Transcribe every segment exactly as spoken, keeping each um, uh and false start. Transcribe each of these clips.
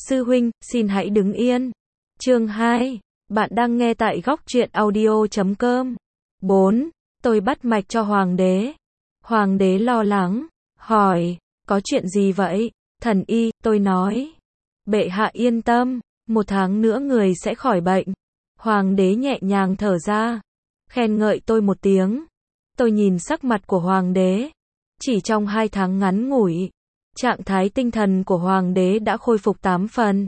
Sư huynh, xin hãy đứng yên. Chương hai. Bạn đang nghe tại góc truyện audio chấm com. bốn. Tôi bắt mạch cho hoàng đế. Hoàng đế lo lắng, hỏi, có chuyện gì vậy? Thần y, tôi nói. Bệ hạ yên tâm, một tháng nữa người sẽ khỏi bệnh. Hoàng đế nhẹ nhàng thở ra, khen ngợi tôi một tiếng. Tôi nhìn sắc mặt của hoàng đế. Chỉ trong hai tháng ngắn ngủi, trạng thái tinh thần của hoàng đế đã khôi phục tám phần.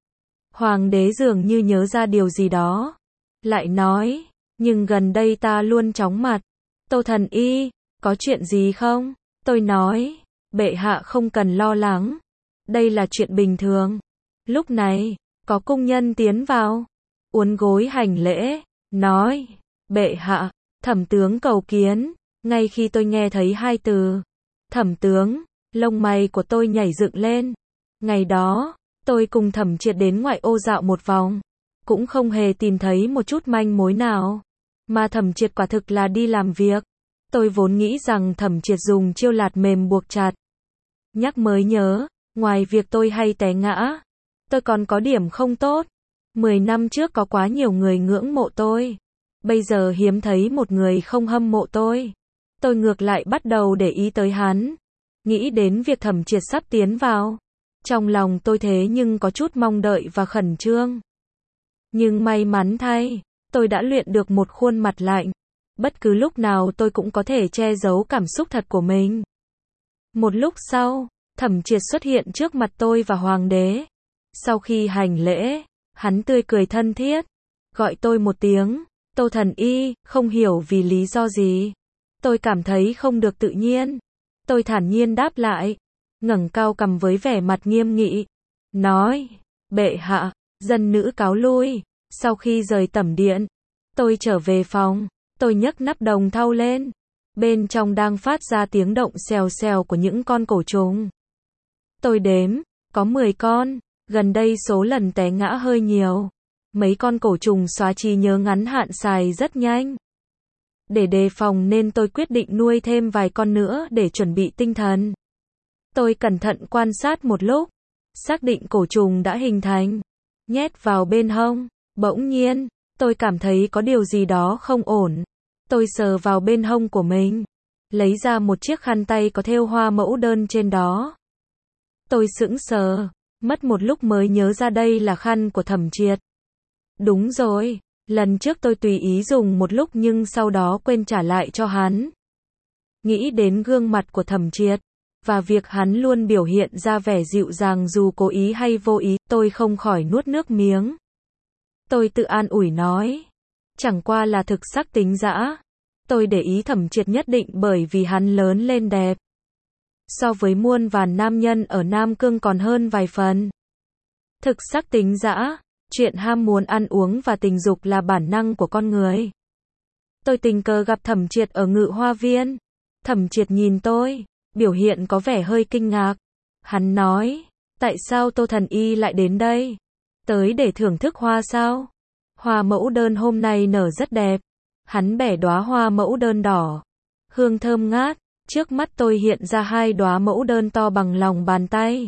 Hoàng đế dường như nhớ ra điều gì đó, lại nói, nhưng gần đây ta luôn chóng mặt. Tô thần y, có chuyện gì không? Tôi nói, bệ hạ không cần lo lắng, đây là chuyện bình thường. Lúc này, có cung nhân tiến vào, uốn gối hành lễ, nói, bệ hạ, thẩm tướng cầu kiến. Ngay khi tôi nghe thấy hai từ, thẩm tướng, lông mày của tôi nhảy dựng lên. Ngày đó, tôi cùng Thẩm Triệt đến ngoại ô dạo một vòng, cũng không hề tìm thấy một chút manh mối nào. Mà Thẩm Triệt quả thực là đi làm việc. Tôi vốn nghĩ rằng Thẩm Triệt dùng chiêu lạt mềm buộc chặt. Nhắc mới nhớ, ngoài việc tôi hay té ngã, tôi còn có điểm không tốt. Mười năm trước có quá nhiều người ngưỡng mộ tôi. Bây giờ hiếm thấy một người không hâm mộ tôi. Tôi ngược lại bắt đầu để ý tới hắn. Nghĩ đến việc Thẩm Triệt sắp tiến vào. Trong lòng tôi thế nhưng có chút mong đợi và khẩn trương. Nhưng may mắn thay, tôi đã luyện được một khuôn mặt lạnh. Bất cứ lúc nào tôi cũng có thể che giấu cảm xúc thật của mình. Một lúc sau, Thẩm Triệt xuất hiện trước mặt tôi và hoàng đế. Sau khi hành lễ, hắn tươi cười thân thiết, gọi tôi một tiếng, Tô thần y, không hiểu vì lý do gì. Tôi cảm thấy không được tự nhiên. Tôi thản nhiên đáp lại, ngẩng cao cằm với vẻ mặt nghiêm nghị, nói, bệ hạ, dân nữ cáo lui. Sau khi rời tẩm điện, tôi trở về phòng, tôi nhấc nắp đồng thau lên. Bên trong đang phát ra tiếng động xèo xèo của những con cổ trùng. Tôi đếm, có mười con, gần đây số lần té ngã hơi nhiều. Mấy con cổ trùng xóa trí nhớ ngắn hạn xài rất nhanh. Để đề phòng nên tôi quyết định nuôi thêm vài con nữa để chuẩn bị tinh thần. Tôi cẩn thận quan sát một lúc, xác định cổ trùng đã hình thành, nhét vào bên hông. Bỗng nhiên, tôi cảm thấy có điều gì đó không ổn. Tôi sờ vào bên hông của mình, lấy ra một chiếc khăn tay có thêu hoa mẫu đơn trên đó. Tôi sững sờ, mất một lúc mới nhớ ra đây là khăn của Thẩm Triệt. Đúng rồi, lần trước tôi tùy ý dùng một lúc nhưng sau đó quên trả lại cho hắn. Nghĩ đến gương mặt của Thẩm Triệt, và việc hắn luôn biểu hiện ra vẻ dịu dàng dù cố ý hay vô ý, tôi không khỏi nuốt nước miếng. Tôi tự an ủi nói, chẳng qua là thực sắc tính dã. Tôi để ý Thẩm Triệt nhất định bởi vì hắn lớn lên đẹp. So với muôn vàn nam nhân ở Nam Cương còn hơn vài phần. Thực sắc tính dã, chuyện ham muốn ăn uống và tình dục là bản năng của con người. Tôi tình cờ gặp Thẩm Triệt ở Ngự Hoa Viên. Thẩm Triệt nhìn tôi, biểu hiện có vẻ hơi kinh ngạc. Hắn nói, tại sao Tô thần y lại đến đây? Tới để thưởng thức hoa sao? Hoa mẫu đơn hôm nay nở rất đẹp. Hắn bẻ đóa hoa mẫu đơn đỏ, hương thơm ngát. Trước mắt tôi hiện ra hai đóa mẫu đơn to bằng lòng bàn tay.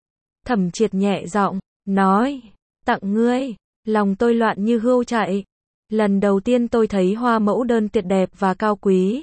Thẩm Triệt nhẹ giọng, nói, tặng ngươi. Lòng tôi loạn như hươu chạy. Lần đầu tiên tôi thấy hoa mẫu đơn tuyệt đẹp và cao quý.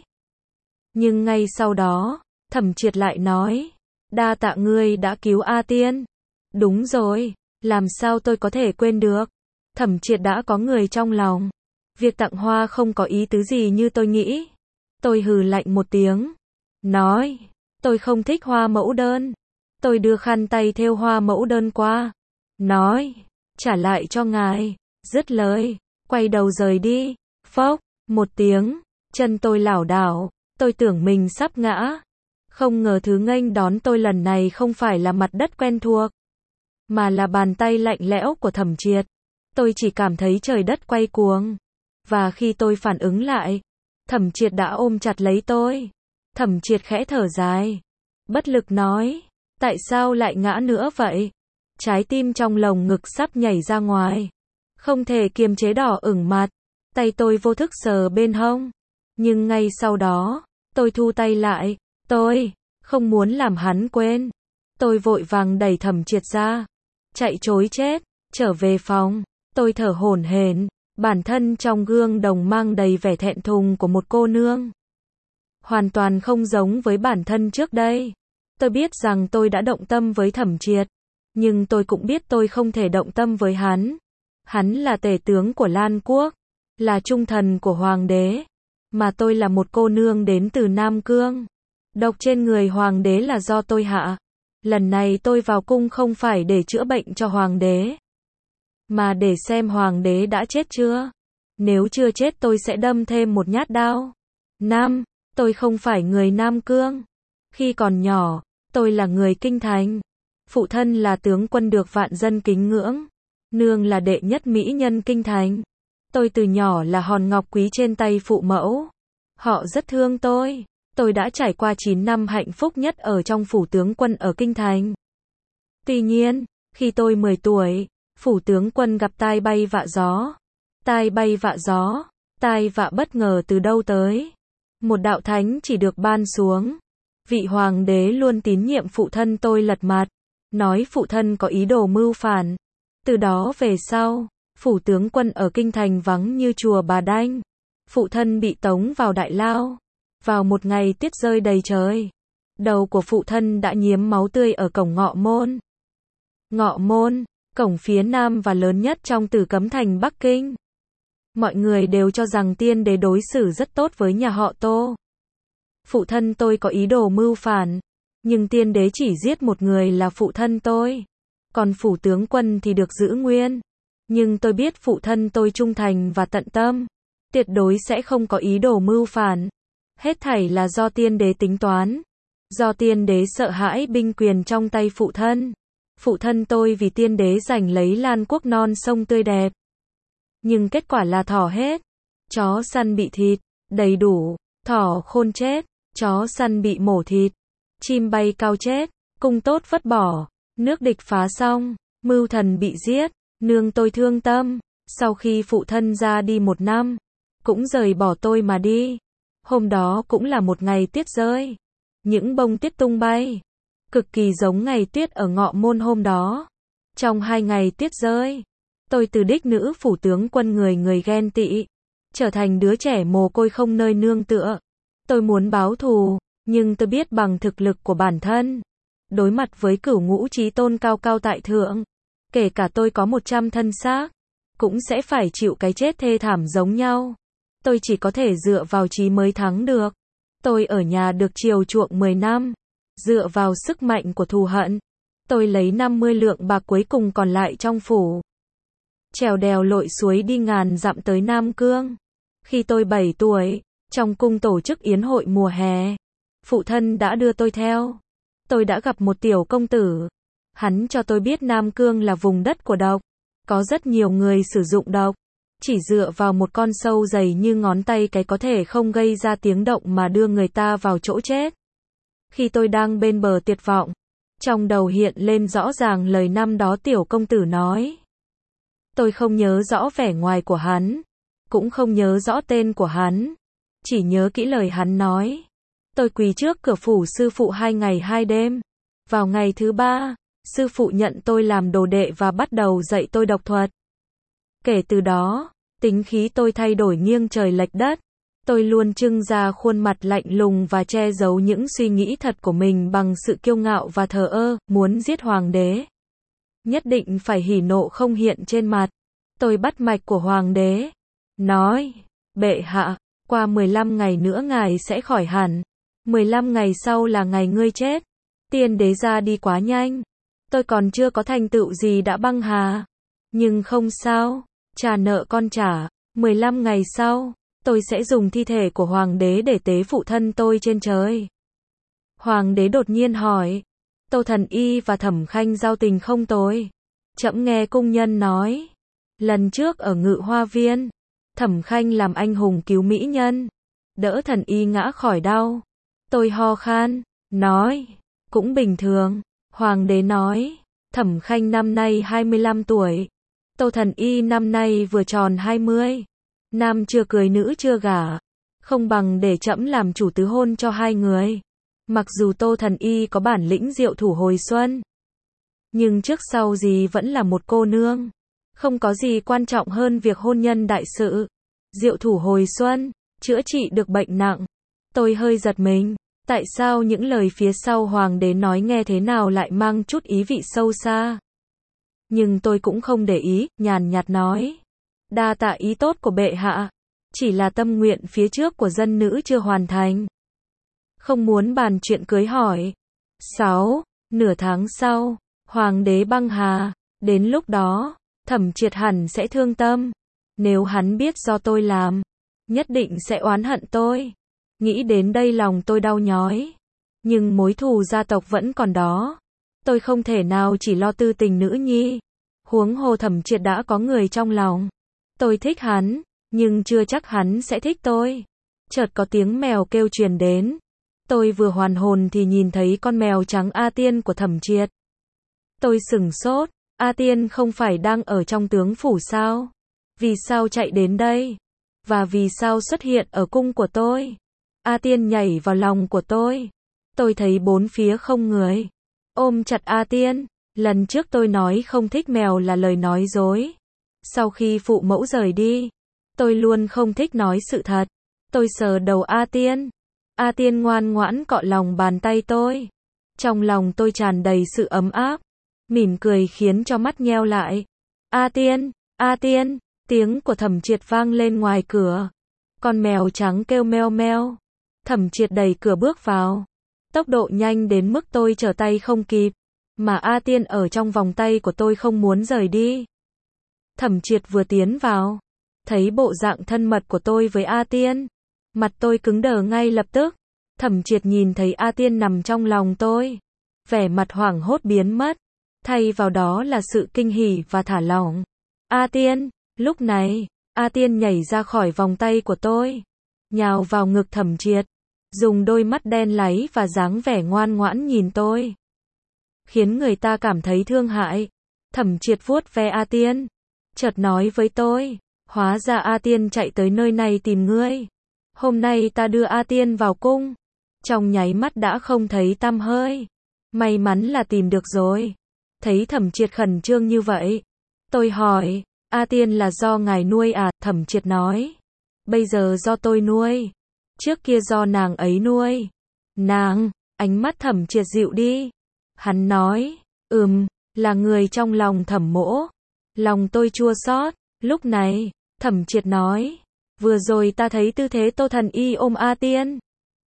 Nhưng ngay sau đó, Thẩm Triệt lại nói, đa tạ ngươi đã cứu A Tiên. Đúng rồi, làm sao tôi có thể quên được. Thẩm Triệt đã có người trong lòng. Việc tặng hoa không có ý tứ gì như tôi nghĩ. Tôi hừ lạnh một tiếng, nói, tôi không thích hoa mẫu đơn. Tôi đưa khăn tay thêu hoa mẫu đơn qua, nói, trả lại cho ngài. Dứt lời, quay đầu rời đi. Phốc, một tiếng, chân tôi lảo đảo, tôi tưởng mình sắp ngã. Không ngờ thứ nghênh đón tôi lần này không phải là mặt đất quen thuộc, mà là bàn tay lạnh lẽo của Thẩm Triệt. Tôi chỉ cảm thấy trời đất quay cuồng. Và khi tôi phản ứng lại, Thẩm Triệt đã ôm chặt lấy tôi. Thẩm Triệt khẽ thở dài, bất lực nói, tại sao lại ngã nữa vậy? Trái tim trong lồng ngực sắp nhảy ra ngoài. Không thể kiềm chế đỏ ửng mặt. Tay tôi vô thức sờ bên hông. Nhưng ngay sau đó, tôi thu tay lại. Tôi không muốn làm hắn quên. Tôi vội vàng đẩy Thẩm Triệt ra. chạy trối chết, trở về phòng, tôi thở hổn hển, bản thân trong gương đồng mang đầy vẻ thẹn thùng của một cô nương. Hoàn toàn không giống với bản thân trước đây. Tôi biết rằng tôi đã động tâm với Thẩm Triệt, nhưng tôi cũng biết tôi không thể động tâm với hắn. Hắn là tể tướng của Lan Quốc, là trung thần của hoàng đế, mà tôi là một cô nương đến từ Nam Cương. Độc trên người hoàng đế là do tôi hạ. Lần này tôi vào cung không phải để chữa bệnh cho hoàng đế, mà để xem hoàng đế đã chết chưa. Nếu chưa chết tôi sẽ đâm thêm một nhát đao. Năm, tôi không phải người Nam Cương. Khi còn nhỏ, tôi là người Kinh Thành. Phụ thân là tướng quân được vạn dân kính ngưỡng. Nương là đệ nhất mỹ nhân Kinh Thành. Tôi từ nhỏ là hòn ngọc quý trên tay phụ mẫu. Họ rất thương tôi. Tôi đã trải qua chín năm hạnh phúc nhất ở trong phủ tướng quân ở Kinh Thành. Tuy nhiên, khi tôi mười tuổi, phủ tướng quân gặp tai bay vạ gió. Tai bay vạ gió, tai vạ bất ngờ từ đâu tới. Một đạo thánh chỉ được ban xuống. Vị hoàng đế luôn tín nhiệm phụ thân tôi lật mặt, nói phụ thân có ý đồ mưu phản. Từ đó về sau, phủ tướng quân ở Kinh Thành vắng như chùa Bà Đanh. Phụ thân bị tống vào đại lao. Vào một ngày tuyết rơi đầy trời, đầu của phụ thân đã nhuốm máu tươi ở cổng Ngọ Môn. Ngọ Môn, cổng phía nam và lớn nhất trong Tử Cấm Thành Bắc Kinh. Mọi người đều cho rằng tiên đế đối xử rất tốt với nhà họ Tô. Phụ thân tôi có ý đồ mưu phản, nhưng tiên đế chỉ giết một người là phụ thân tôi. Còn phủ tướng quân thì được giữ nguyên. Nhưng tôi biết phụ thân tôi trung thành và tận tâm, tuyệt đối sẽ không có ý đồ mưu phản. Hết thảy là do tiên đế tính toán. Do tiên đế sợ hãi binh quyền trong tay phụ thân. Phụ thân tôi vì tiên đế giành lấy Lan Quốc non sông tươi đẹp. Nhưng kết quả là thỏ hết. Chó săn bị thịt, đầy đủ. Thỏ khôn chết, chó săn bị mổ thịt. Chim bay cao chết, cung tốt vứt bỏ. Nước địch phá xong, mưu thần bị giết. Nương tôi thương tâm. Sau khi phụ thân ra đi một năm, cũng rời bỏ tôi mà đi. Hôm đó cũng là một ngày tuyết rơi. Những bông tuyết tung bay. Cực kỳ giống ngày tuyết ở Ngọ Môn hôm đó. Trong hai ngày tuyết rơi, tôi từ đích nữ phủ tướng quân người người ghen tị, trở thành đứa trẻ mồ côi không nơi nương tựa. Tôi muốn báo thù, nhưng tôi biết bằng thực lực của bản thân, đối mặt với cửu ngũ chí tôn cao cao tại thượng, kể cả tôi có một trăm thân xác, cũng sẽ phải chịu cái chết thê thảm giống nhau. Tôi chỉ có thể dựa vào chí mới thắng được. Tôi ở nhà được chiều chuộng mười năm, dựa vào sức mạnh của thù hận. Tôi lấy năm mươi lượng bạc cuối cùng còn lại trong phủ, trèo đèo lội suối đi ngàn dặm tới Nam Cương. Khi tôi bảy tuổi, trong cung tổ chức yến hội mùa hè, phụ thân đã đưa tôi theo. Tôi đã gặp một tiểu công tử. Hắn cho tôi biết Nam Cương là vùng đất của độc. Có rất nhiều người sử dụng độc. Chỉ dựa vào một con sâu dày như ngón tay cái có thể không gây ra tiếng động mà đưa người ta vào chỗ chết. Khi tôi đang bên bờ tuyệt vọng, trong đầu hiện lên rõ ràng lời năm đó tiểu công tử nói. Tôi không nhớ rõ vẻ ngoài của hắn, cũng không nhớ rõ tên của hắn, chỉ nhớ kỹ lời hắn nói. Tôi quỳ trước cửa phủ sư phụ hai ngày hai đêm. Vào ngày thứ ba, sư phụ nhận tôi làm đồ đệ và bắt đầu dạy tôi độc thuật. Kể từ đó, tính khí tôi thay đổi nghiêng trời lệch đất. Tôi luôn trưng ra khuôn mặt lạnh lùng và che giấu những suy nghĩ thật của mình bằng sự kiêu ngạo và thờ ơ, muốn giết hoàng đế. Nhất định phải hỉ nộ không hiện trên mặt. Tôi bắt mạch của hoàng đế, nói, bệ hạ, qua mười lăm ngày nữa ngài sẽ khỏi hẳn. mười lăm ngày sau là ngày ngươi chết. Tiên đế ra đi quá nhanh. Tôi còn chưa có thành tựu gì đã băng hà. Nhưng không sao, trả nợ con trả. mười lăm ngày sau, tôi sẽ dùng thi thể của hoàng đế để tế phụ thân tôi trên trời. Hoàng đế đột nhiên hỏi, Tô Thần Y và Thẩm Khanh giao tình không tồi. Trẫm nghe cung nhân nói, lần trước ở Ngự Hoa Viên, Thẩm Khanh làm anh hùng cứu mỹ nhân, đỡ Thần Y ngã khỏi đau. Tôi ho khan, nói, cũng bình thường. Hoàng đế nói, Thẩm Khanh năm nay hai mươi lăm tuổi, Tô Thần Y năm nay vừa tròn hai mươi. Nam chưa cưới nữ chưa gả, không bằng để trẫm làm chủ tứ hôn cho hai người. Mặc dù Tô Thần Y có bản lĩnh diệu thủ hồi xuân, Nhưng trước sau gì vẫn là một cô nương. Không có gì quan trọng hơn việc hôn nhân đại sự. Diệu thủ hồi xuân, chữa trị được bệnh nặng. Tôi hơi giật mình. Tại sao những lời phía sau hoàng đế nói nghe thế nào lại mang chút ý vị sâu xa? Nhưng tôi cũng không để ý, nhàn nhạt nói. Đa tạ ý tốt của bệ hạ. Chỉ là tâm nguyện phía trước của dân nữ chưa hoàn thành. Không muốn bàn chuyện cưới hỏi. sáu. Nửa tháng sau, hoàng đế băng hà. Đến lúc đó, Thẩm Triệt hẳn sẽ thương tâm. Nếu hắn biết do tôi làm, nhất định sẽ oán hận tôi. Nghĩ đến đây lòng tôi đau nhói. Nhưng mối thù gia tộc vẫn còn đó. Tôi không thể nào chỉ lo tư tình nữ nhi. Huống hồ Thẩm Triệt đã có người trong lòng. Tôi thích hắn, nhưng chưa chắc hắn sẽ thích tôi. Chợt có tiếng mèo kêu truyền đến. Tôi vừa hoàn hồn thì nhìn thấy con mèo trắng A Tiên của Thẩm Triệt. Tôi sửng sốt, A Tiên không phải đang ở trong tướng phủ sao? Vì sao chạy đến đây? Và vì sao xuất hiện ở cung của tôi? A Tiên nhảy vào lòng của tôi. Tôi thấy bốn phía không người. Ôm chặt A Tiên. Lần trước tôi nói không thích mèo là lời nói dối. Sau khi phụ mẫu rời đi, tôi luôn không thích nói sự thật. Tôi sờ đầu A Tiên. A Tiên ngoan ngoãn cọ lòng bàn tay tôi. Trong lòng tôi tràn đầy sự ấm áp. Mỉm cười khiến cho mắt nheo lại. A Tiên, A Tiên, tiếng của Thẩm Triệt vang lên ngoài cửa. Con mèo trắng kêu meo meo. Thẩm Triệt đẩy cửa bước vào. Tốc độ nhanh đến mức tôi trở tay không kịp. Mà A Tiên ở trong vòng tay của tôi không muốn rời đi. Thẩm Triệt vừa tiến vào, thấy bộ dạng thân mật của tôi với A Tiên. Mặt tôi cứng đờ ngay lập tức. Thẩm Triệt nhìn thấy A Tiên nằm trong lòng tôi. Vẻ mặt hoảng hốt biến mất. Thay vào đó là sự kinh hỉ và thả lỏng. A Tiên, lúc này, A Tiên nhảy ra khỏi vòng tay của tôi. Nhào vào ngực Thẩm Triệt. Dùng đôi mắt đen láy và dáng vẻ ngoan ngoãn nhìn tôi. Khiến người ta cảm thấy thương hại. Thẩm Triệt vuốt ve A Tiên. Chợt nói với tôi. Hóa ra A Tiên chạy tới nơi này tìm ngươi. Hôm nay ta đưa A Tiên vào cung. Trong nháy mắt đã không thấy tăm hơi. May mắn là tìm được rồi. Thấy Thẩm Triệt khẩn trương như vậy. Tôi hỏi. A Tiên là do ngài nuôi à? Thẩm Triệt nói. Bây giờ do tôi nuôi. Trước kia do nàng ấy nuôi. Nàng, ánh mắt Thẩm Triệt dịu đi. Hắn nói. Ừm, là người trong lòng Thẩm mỗ. Lòng tôi chua xót. Lúc này, Thẩm Triệt nói. Vừa rồi ta thấy tư thế Tô Thần Y ôm A Tiên.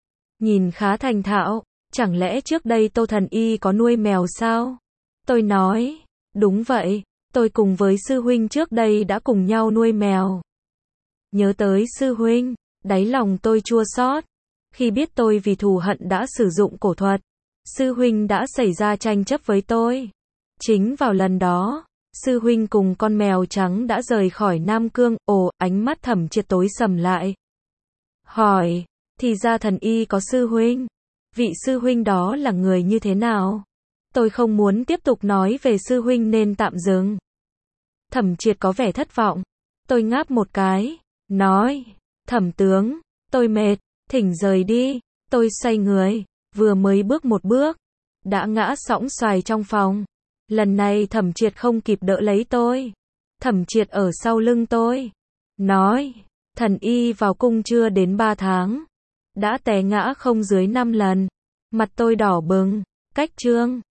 Nhìn khá thành thạo. Chẳng lẽ trước đây Tô Thần Y có nuôi mèo sao? Tôi nói. Đúng vậy. Tôi cùng với sư huynh trước đây đã cùng nhau nuôi mèo. Nhớ tới sư huynh, đáy lòng tôi chua xót. Khi biết tôi vì thù hận đã sử dụng cổ thuật, sư huynh đã xảy ra tranh chấp với tôi. Chính vào lần đó, sư huynh cùng con mèo trắng đã rời khỏi Nam Cương. Ồ, ánh mắt Thẩm Triệt tối sầm lại. Hỏi, thì ra Thần Y có sư huynh. Vị sư huynh đó là người như thế nào? Tôi không muốn tiếp tục nói về sư huynh nên tạm dừng. Thẩm Triệt có vẻ thất vọng. Tôi ngáp một cái, nói, Thẩm tướng, tôi mệt, thỉnh rời đi. Tôi xoay người, vừa mới bước một bước, đã ngã sõng xoài trong phòng. Lần này Thẩm Triệt không kịp đỡ lấy tôi. Thẩm Triệt ở sau lưng tôi, nói, Thần Y vào cung chưa đến ba tháng, đã té ngã không dưới năm lần. Mặt tôi đỏ bừng, cách chương.